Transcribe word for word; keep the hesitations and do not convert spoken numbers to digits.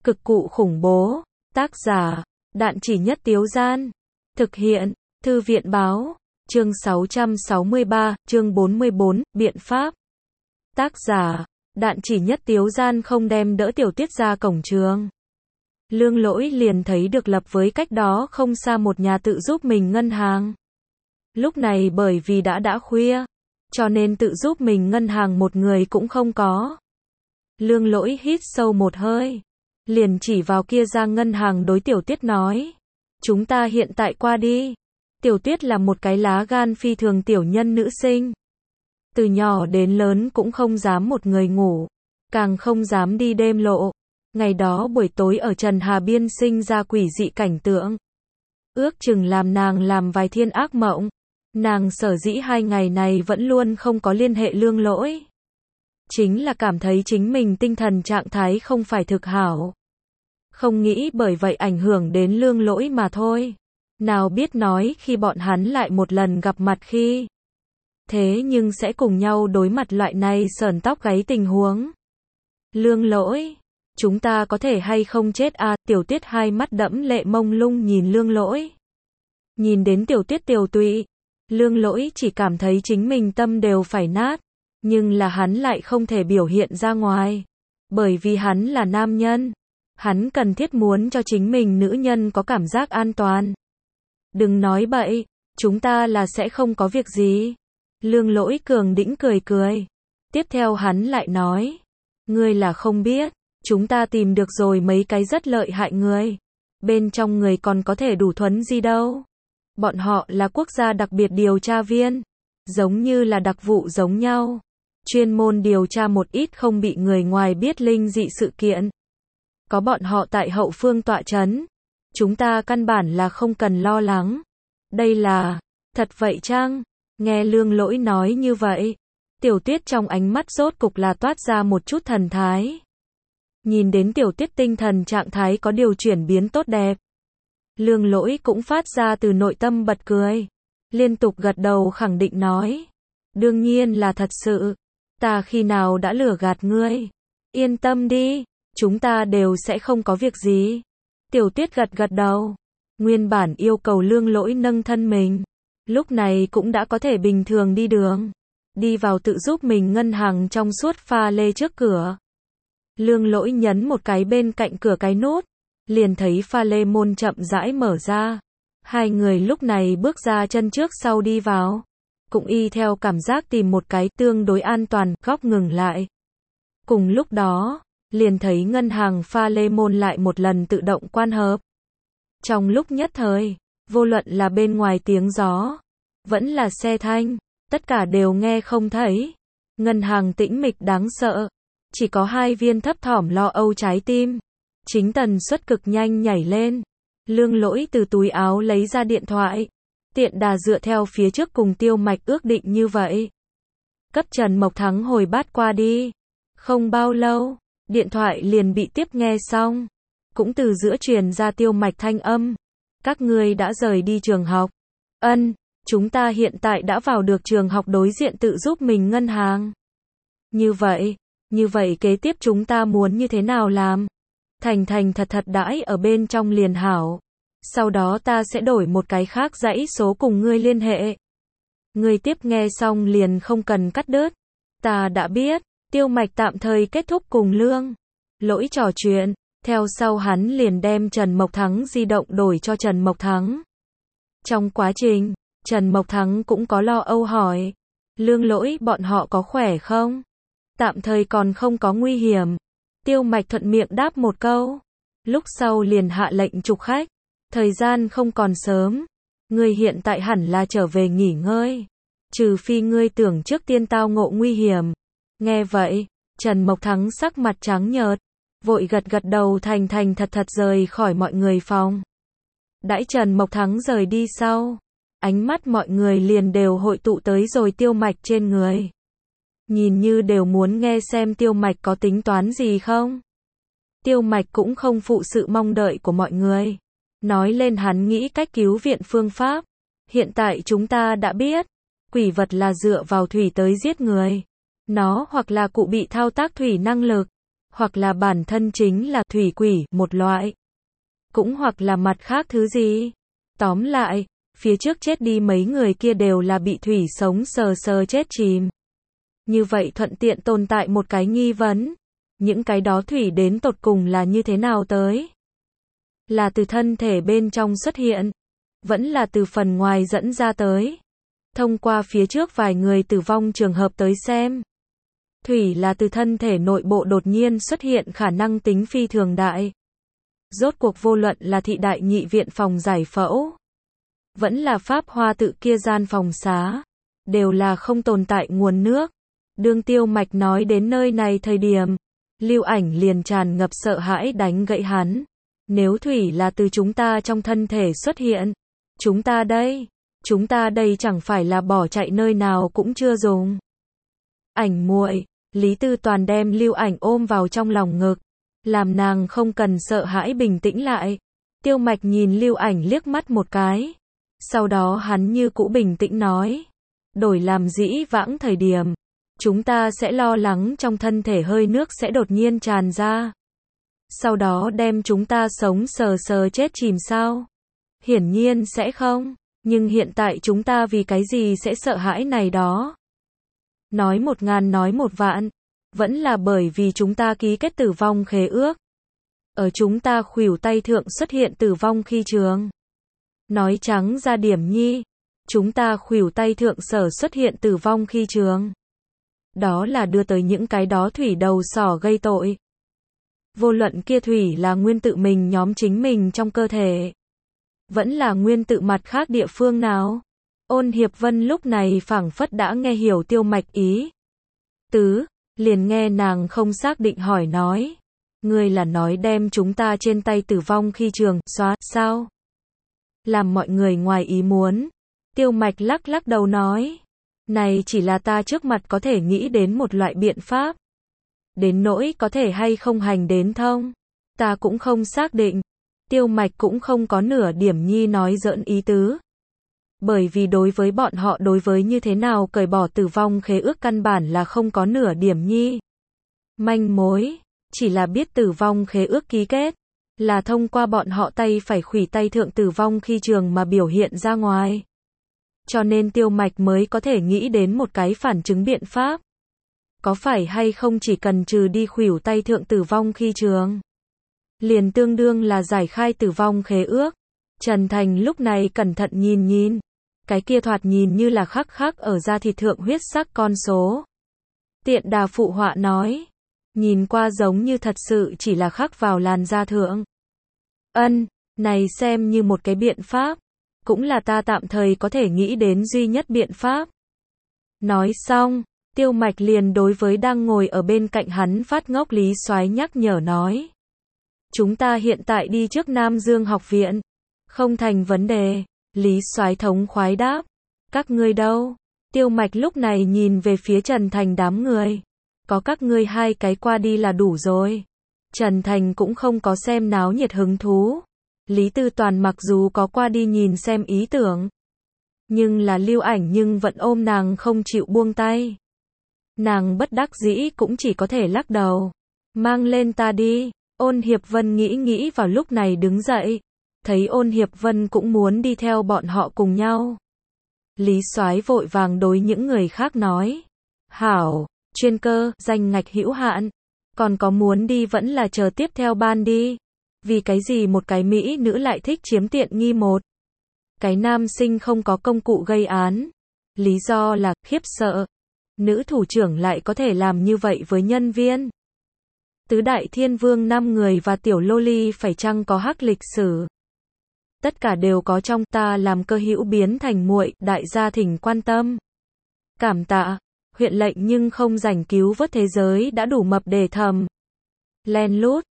Cực cụ khủng bố. Tác giả, Đạn Chỉ Nhất Tiếu Gian. Thực hiện, Thư viện Báo. Chương sáu trăm sáu mươi ba, chương bốn mươi bốn, biện pháp. Tác giả, Đạn Chỉ Nhất Tiếu Gian không đem đỡ Tiểu Tuyết ra cổng trường. Lương Lỗi liền thấy được lập với cách đó không xa một nhà tự giúp mình ngân hàng. Lúc này bởi vì đã đã khuya, cho nên tự giúp mình ngân hàng một người cũng không có. Lương Lỗi hít sâu một hơi, liền chỉ vào kia ra ngân hàng đối Tiểu Tuyết nói. Chúng ta hiện tại qua đi. Tiểu Tuyết là một cái lá gan phi thường tiểu nhân nữ sinh. Từ nhỏ đến lớn cũng không dám một người ngủ, càng không dám đi đêm lộ. Ngày đó buổi tối ở Trần Hà Biên sinh ra quỷ dị cảnh tượng. Ước chừng làm nàng làm vài thiên ác mộng. Nàng sở dĩ hai ngày này vẫn luôn không có liên hệ Lương Lỗi. Chính là cảm thấy chính mình tinh thần trạng thái không phải thực hảo. Không nghĩ bởi vậy ảnh hưởng đến Lương Lỗi mà thôi. Nào biết nói khi bọn hắn lại một lần gặp mặt khi. Thế nhưng sẽ cùng nhau đối mặt loại này sởn tóc gáy tình huống. Lương Lỗi, chúng ta có thể hay không chết à? Tiểu Tuyết hai mắt đẫm lệ mông lung nhìn Lương Lỗi. Nhìn đến Tiểu Tuyết tiều tụy, Lương Lỗi chỉ cảm thấy chính mình tâm đều phải nát. Nhưng là hắn lại không thể biểu hiện ra ngoài. Bởi vì hắn là nam nhân. Hắn cần thiết muốn cho chính mình nữ nhân có cảm giác an toàn. Đừng nói bậy, chúng ta là sẽ không có việc gì. Lương Lỗi cường đĩnh cười cười. Tiếp theo hắn lại nói. Ngươi là không biết, chúng ta tìm được rồi mấy cái rất lợi hại người. Bên trong người còn có thể đủ thuấn gì đâu. Bọn họ là quốc gia đặc biệt điều tra viên. Giống như là đặc vụ giống nhau. Chuyên môn điều tra một ít không bị người ngoài biết linh dị sự kiện. Có bọn họ tại hậu phương tọa chấn. Chúng ta căn bản là không cần lo lắng. Đây là, thật vậy chăng? Nghe Lương Lỗi nói như vậy. Tiểu Tuyết trong ánh mắt rốt cục là toát ra một chút thần thái. Nhìn đến Tiểu Tuyết tinh thần trạng thái có điều chuyển biến tốt đẹp. Lương Lỗi cũng phát ra từ nội tâm bật cười. Liên tục gật đầu khẳng định nói. Đương nhiên là thật sự. Ta khi nào đã lừa gạt ngươi? Yên tâm đi, chúng ta đều sẽ không có việc gì. Tiểu Tuyết gật gật đầu. Nguyên bản yêu cầu Lương Lỗi nâng thân mình. Lúc này cũng đã có thể bình thường đi đường. Đi vào tự giúp mình ngân hàng trong suốt pha lê trước cửa. Lương Lỗi nhấn một cái bên cạnh cửa cái nút. Liền thấy pha lê môn chậm rãi mở ra. Hai người lúc này bước ra chân trước sau đi vào. Cũng y theo cảm giác tìm một cái tương đối an toàn, góc ngừng lại. Cùng lúc đó, liền thấy ngân hàng pha lê môn lại một lần tự động quan hợp. Trong lúc nhất thời, vô luận là bên ngoài tiếng gió, vẫn là xe thanh, tất cả đều nghe không thấy. Ngân hàng tĩnh mịch đáng sợ, chỉ có hai viên thấp thỏm lo âu trái tim. Chính tần suất cực nhanh nhảy lên. Lương Lỗi từ túi áo lấy ra điện thoại. Tiện đà dựa theo phía trước cùng Tiêu Mạch ước định như vậy. Cấp Trần Mộc Thắng hồi bát qua đi. Không bao lâu, điện thoại liền bị tiếp nghe xong. Cũng từ giữa truyền ra Tiêu Mạch thanh âm. Các ngươi đã rời đi trường học. Ân, chúng ta hiện tại đã vào được trường học đối diện tự giúp mình ngân hàng. Như vậy, như vậy kế tiếp chúng ta muốn như thế nào làm? Thành thành thật thật đãi ở bên trong liền hảo. Sau đó ta sẽ đổi một cái khác dãy số cùng ngươi liên hệ. Ngươi tiếp nghe xong liền không cần cắt đứt. Ta đã biết. Tiêu Mạch tạm thời kết thúc cùng Lương Lỗi trò chuyện. Theo sau hắn liền đem Trần Mộc Thắng di động đổi cho Trần Mộc Thắng. Trong quá trình, Trần Mộc Thắng cũng có lo âu hỏi. Lương Lỗi bọn họ có khỏe không? Tạm thời còn không có nguy hiểm. Tiêu Mạch thuận miệng đáp một câu. Lúc sau liền hạ lệnh trục khách. Thời gian không còn sớm. Ngươi hiện tại hẳn là trở về nghỉ ngơi. Trừ phi ngươi tưởng trước tiên tao ngộ nguy hiểm. Nghe vậy, Trần Mộc Thắng sắc mặt trắng nhợt. Vội gật gật đầu thành thành thật thật rời khỏi mọi người phòng. Đãi Trần Mộc Thắng rời đi sau. Ánh mắt mọi người liền đều hội tụ tới rồi Tiêu Mạch trên người. Nhìn như đều muốn nghe xem Tiêu Mạch có tính toán gì không. Tiêu Mạch cũng không phụ sự mong đợi của mọi người. Nói lên hắn nghĩ cách cứu viện phương pháp. Hiện tại chúng ta đã biết. Quỷ vật là dựa vào thủy tới giết người. Nó hoặc là cụ bị thao tác thủy năng lực. hoặc là bản thân chính là thủy quỷ một loại, cũng hoặc là mặt khác thứ gì. Tóm lại, phía trước chết đi mấy người kia đều là bị thủy sống sờ sờ chết chìm. Như vậy thuận tiện tồn tại một cái nghi vấn, những cái đó thủy đến tột cùng là như thế nào tới? Là từ thân thể bên trong xuất hiện, vẫn là từ phần ngoài dẫn ra tới. Thông qua phía trước vài người tử vong trường hợp tới xem, thủy là từ thân thể nội bộ đột nhiên xuất hiện khả năng tính phi thường đại. Rốt cuộc vô luận là thị đại nhị viện phòng giải phẫu, vẫn là pháp hoa tự kia gian phòng xá, đều là không tồn tại nguồn nước. Đương Tiêu Mạch nói đến nơi này thời điểm, Lưu Ảnh liền tràn ngập sợ hãi đánh gãy hắn. Nếu thủy là từ chúng ta trong thân thể xuất hiện, chúng ta đây, chúng ta đây chẳng phải là bỏ chạy nơi nào cũng chưa dùng. Ảnh muội, Lý Tư Toàn đem Lưu Ảnh ôm vào trong lòng ngực, làm nàng không cần sợ hãi bình tĩnh lại. Tiêu Mạch nhìn Lưu Ảnh liếc mắt một cái, sau đó hắn như cũ bình tĩnh nói, đổi làm dĩ vãng thời điểm, chúng ta sẽ lo lắng trong thân thể hơi nước sẽ đột nhiên tràn ra, sau đó đem chúng ta sống sờ sờ chết chìm sao? Hiển nhiên sẽ không, nhưng hiện tại chúng ta vì cái gì sẽ sợ hãi này đó? Nói một ngàn nói một vạn, vẫn là bởi vì chúng ta ký kết tử vong khế ước. Ở chúng ta khuỷu tay thượng xuất hiện tử vong khi trường. Nói trắng ra điểm nhi, chúng ta khuỷu tay thượng sở xuất hiện tử vong khi trường. Đó là đưa tới những cái đó thủy đầu sỏ gây tội. Vô luận kia thủy là nguyên tự mình nhóm chính mình trong cơ thể, vẫn là nguyên tự mặt khác địa phương nào. Ôn Hiệp Vân lúc này phảng phất đã nghe hiểu Tiêu Mạch ý tứ, liền nghe nàng không xác định hỏi nói, ngươi là nói đem chúng ta trên tay tử vong khi trường xóa sao? Làm mọi người ngoài ý muốn, Tiêu Mạch lắc lắc đầu nói, này chỉ là ta trước mặt có thể nghĩ đến một loại biện pháp. Đến nỗi có thể hay không hành đến thông, ta cũng không xác định. Tiêu Mạch cũng không có nửa điểm nhi nói giỡn ý tứ. Bởi vì đối với bọn họ đối với như thế nào cởi bỏ tử vong khế ước căn bản là không có nửa điểm nhi manh mối, chỉ là biết tử vong khế ước ký kết, là thông qua bọn họ tay phải khuỷu tay thượng tử vong khi trường mà biểu hiện ra ngoài. Cho nên Tiêu Mạch mới có thể nghĩ đến một cái phản chứng biện pháp. Có phải hay không chỉ cần trừ đi khuỷu tay thượng tử vong khi trường, liền tương đương là giải khai tử vong khế ước. Trần Thành lúc này cẩn thận nhìn nhìn, cái kia thoạt nhìn như là khắc khắc ở da thịt thượng huyết sắc con số. Tiện Đà phụ họa nói, nhìn qua giống như thật sự chỉ là khắc vào làn da thượng. Ân, này xem như một cái biện pháp, cũng là ta tạm thời có thể nghĩ đến duy nhất biện pháp. Nói xong, Tiêu Mạch liền đối với đang ngồi ở bên cạnh hắn phát ngốc Lý Soái nhắc nhở nói, chúng ta hiện tại đi trước Nam Dương học viện. Không thành vấn đề, Lý Soái thống khoái đáp. Các ngươi đâu? Tiêu Mạch lúc này nhìn về phía Trần Thành đám người. Có các ngươi hai cái qua đi là đủ rồi. Trần Thành cũng không có xem náo nhiệt hứng thú. Lý Tư Toàn mặc dù có qua đi nhìn xem ý tưởng, nhưng là Lưu Ảnh nhưng vẫn ôm nàng không chịu buông tay. Nàng bất đắc dĩ cũng chỉ có thể lắc đầu. Mang lên ta đi. Ôn Hiệp Vân nghĩ nghĩ vào lúc này đứng dậy. Thấy Ôn Hiệp Vân cũng muốn đi theo bọn họ cùng nhau. Lý Soái vội vàng đối những người khác nói. Hảo, chuyên cơ, danh ngạch hữu hạn. Còn có muốn đi vẫn là chờ tiếp theo ban đi. Vì cái gì một cái mỹ nữ lại thích chiếm tiện nghi một cái nam sinh không có công cụ gây án. Lý do là khiếp sợ. Nữ thủ trưởng lại có thể làm như vậy với nhân viên. Tứ đại thiên vương năm người và tiểu loli phải chăng có hắc lịch sử. Tất cả đều có trong ta làm cơ hữu biến thành muội, đại gia thỉnh quan tâm. Cảm tạ, huyện lệnh nhưng không rảnh cứu vớt thế giới đã đủ mập để thầm. Len lút.